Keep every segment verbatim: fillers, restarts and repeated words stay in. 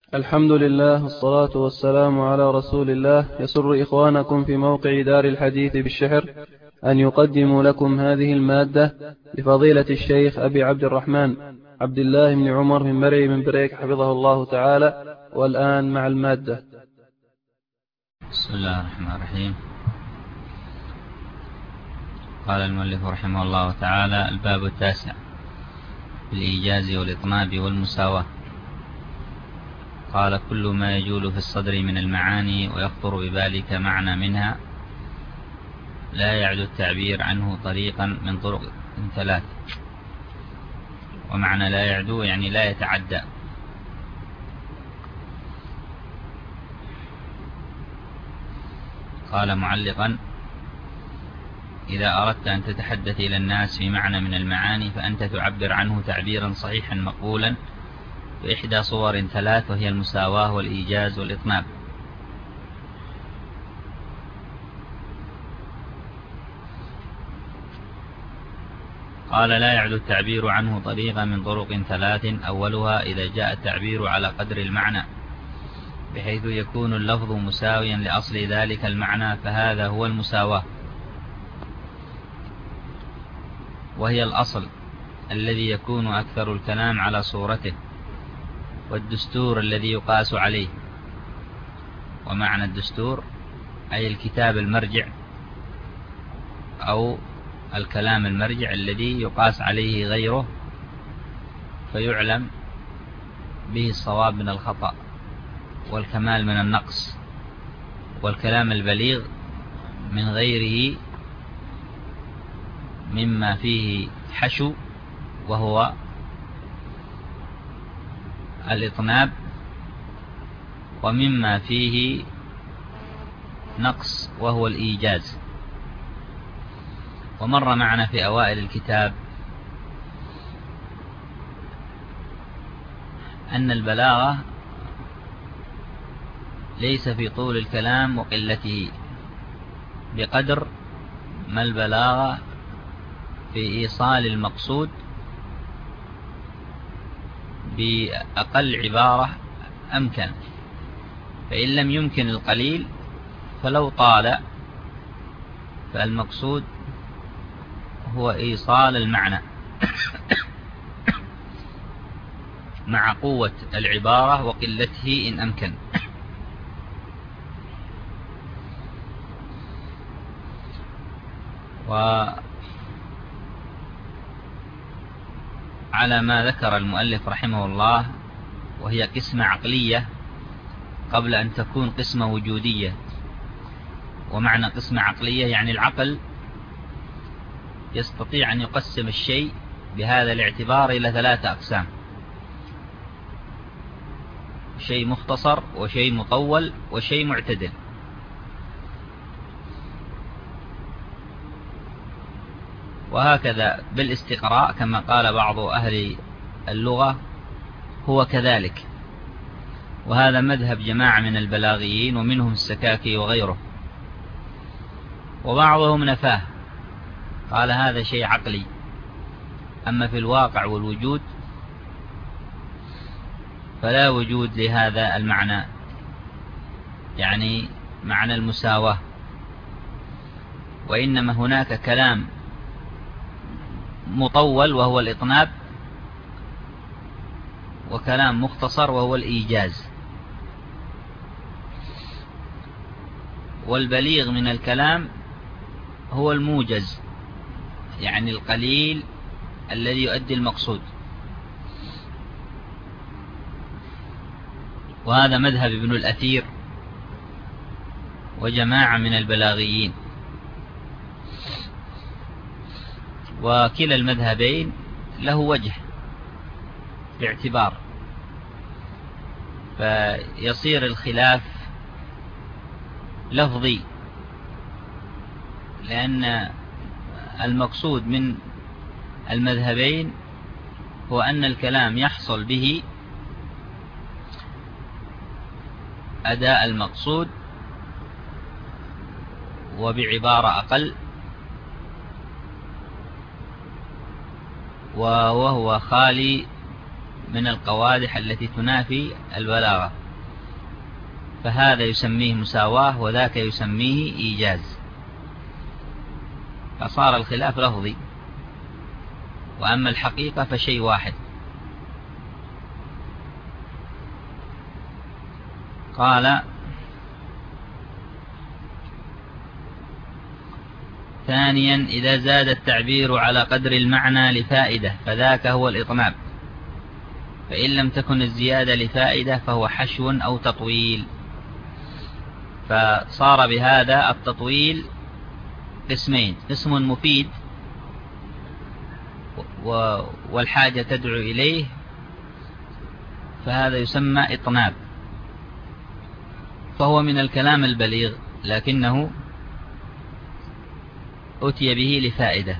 الحمد لله والصلاة والسلام على رسول الله. يسر إخوانكم في موقع دار الحديث بالشحر أن يقدموا لكم هذه المادة لفضيلة الشيخ أبي عبد الرحمن عبد الله بن عمر من مرعي من بريك حفظه الله تعالى. والآن مع المادة. بسم الله الرحمن الرحيم. قال المؤلف رحمه الله تعالى: الباب التاسع في الإيجاز والإطناب والمساواة. قال: كل ما يجول في الصدر من المعاني ويخطر ببالك معنى منها لا يعد التعبير عنه طريقا من طرق ثلاث. ومعنى لا يعدو يعني لا يتعدى. قال معلقا: إذا أردت أن تتحدث إلى الناس في معنى من المعاني فأنت تعبر عنه تعبيرا صحيحا مقبولا بإحدى صور ثلاث، وهي المساواة والإيجاز والإطناب. قال: لا يعد التعبير عنه طريقا من طرق ثلاث. أولها إذا جاء التعبير على قدر المعنى بحيث يكون اللفظ مساويا لأصل ذلك المعنى، فهذا هو المساواة، وهي الأصل الذي يكون أكثر الكلام على صورته، والدستور الذي يقاس عليه. ومعنى الدستور أي الكتاب المرجع أو الكلام المرجع الذي يقاس عليه غيره فيعلم به الصواب من الخطأ والكمال من النقص، والكلام البليغ من غيره مما فيه حشو وهو الإطناب، ومما فيه نقص وهو الإيجاز. ومر معنا في أوائل الكتاب أن البلاغة ليس في طول الكلام وقلته بقدر ما البلاغة في إيصال المقصود بأقل عبارة أمكن، فإن لم يمكن القليل فلو طال فالمقصود هو إيصال المعنى مع قوة العبارة وقلته إن أمكن. وعلى ما ذكر المؤلف رحمه الله، وهي قسمة عقلية قبل أن تكون قسمة وجودية. ومعنى قسمة عقلية يعني العقل يستطيع أن يقسم الشيء بهذا الاعتبار إلى ثلاثة أقسام: شيء مختصر، وشيء مطول، وشيء معتدل. وهكذا بالاستقراء كما قال بعض أهل اللغة هو كذلك. وهذا مذهب جماعة من البلاغيين ومنهم السكاكي وغيره. وبعضهم نفاه، قال هذا شيء عقلي، أما في الواقع والوجود فلا وجود لهذا المعنى، يعني معنى المساواة، وإنما هناك كلام مطول وهو الإطناب، وكلام مختصر وهو الإيجاز. والبليغ من الكلام هو الموجز، يعني القليل الذي يؤدي المقصود. وهذا مذهب ابن الأثير وجماعة من البلاغيين. وكلا المذهبين له وجه باعتبار، فيصير الخلاف لفظي، لأن المقصود من المذهبين هو أن الكلام يحصل به أداء المقصود وبعبارة أقل، وهو خالي من القوادح التي تنافي البلاغة، فهذا يسميه مساواة وذاك يسميه إيجاز، فصار الخلاف لفظي، وأما الحقيقة فشيء واحد. قال ثانيا: إذا زاد التعبير على قدر المعنى لفائدة فذاك هو الإطناب، فإن لم تكن الزيادة لفائدة فهو حشو أو تطويل. فصار بهذا التطويل قسمين: قسم مفيد والحاجة تدعو إليه، فهذا يسمى إطناب، فهو من الكلام البليغ لكنه أتي به لفائدة.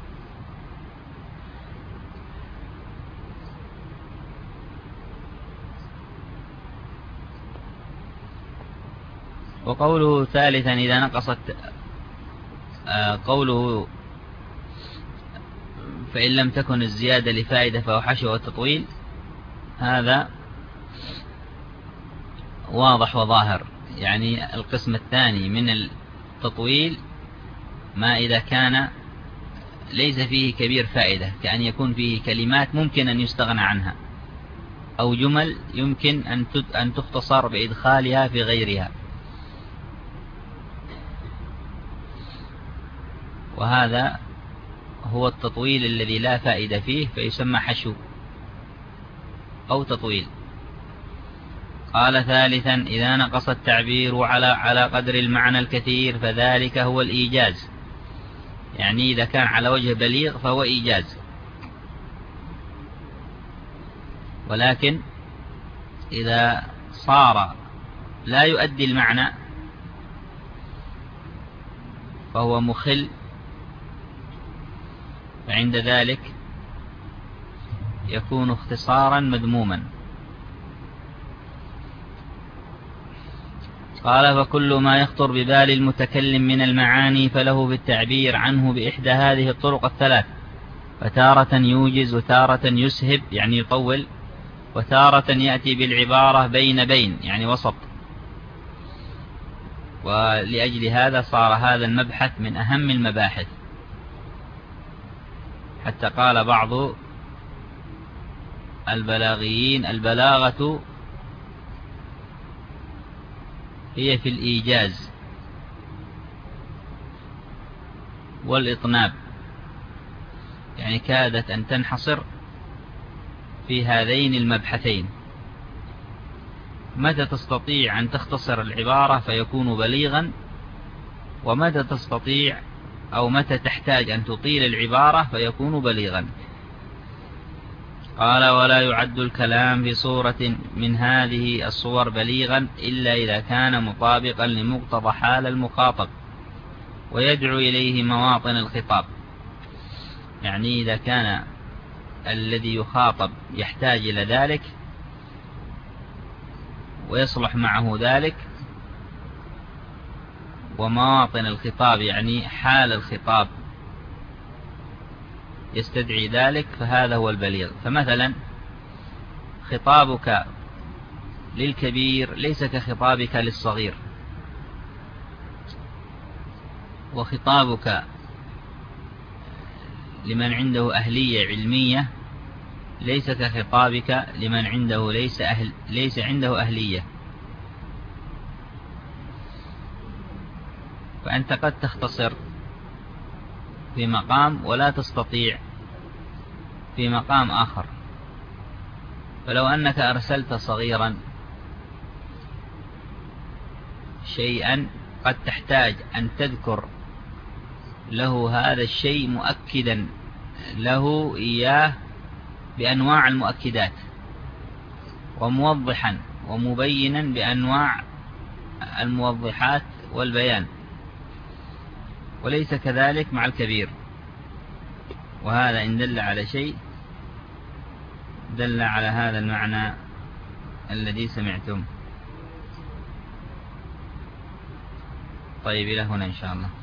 وقوله ثالثا: إذا نقصت آه قوله فإن لم تكن الزيادة لفائدة فهو حشو وتطويل، هذا واضح وظاهر. يعني القسم الثاني من التطويل ما إذا كان ليس فيه كبير فائدة، كأن يكون فيه كلمات ممكن أن يستغنى عنها، أو جمل يمكن أن تختصر بإدخالها في غيرها، وهذا هو التطويل الذي لا فائدة فيه، فيسمى حشو أو تطويل. قال ثالثا: إذا نقص التعبير على على قدر المعنى الكثير فذلك هو الإيجاز، يعني إذا كان على وجه بليغ فهو إيجاز، ولكن إذا صار لا يؤدي المعنى فهو مخل، فعند ذلك يكون اختصارا مذموما. قال: فكل ما يخطر ببال المتكلم من المعاني فله في التعبير عنه بإحدى هذه الطرق الثلاث، فتارة يوجز وتارة يسهب يعني يطول، وتارة يأتي بالعبارة بين بين يعني وسط. ولأجل هذا صار هذا المبحث من أهم المباحث، حتى قال بعض البلاغيين: البلاغة هي في الإيجاز والإطناب، يعني كادت أن تنحصر في هذين المبحثين. متى تستطيع أن تختصر العبارة فيكون بليغا، ومتى تستطيع أو متى تحتاج أن تطيل العبارة فيكون بليغا. قال: ولا يعد الكلام في صورة من هذه الصور بليغا إلا إذا كان مطابقا لمقتضى حال المخاطب ويدعو إليه مواطن الخطاب، يعني إذا كان الذي يخاطب يحتاج إلى ذلك ويصلح معه ذلك، ومواطن الخطاب يعني حال الخطاب يستدعي ذلك، فهذا هو البليغ. فمثلا خطابك للكبير ليس كخطابك للصغير، وخطابك لمن عنده أهلية علمية ليس كخطابك لمن عنده ليس, أهل ليس عنده أهلية. فأنت قد تختصر في مقام ولا تستطيع في مقام آخر. فلو أنك أرسلت صغيرا شيئا قد تحتاج أن تذكر له هذا الشيء مؤكدا له إياه بأنواع المؤكدات، وموضحا ومبينا بأنواع الموضحات والبيان، وليس كذلك مع الكبير. وهذا إن دل على شيء دل على هذا المعنى الذي سمعتم. طيب إلى هنا إن شاء الله.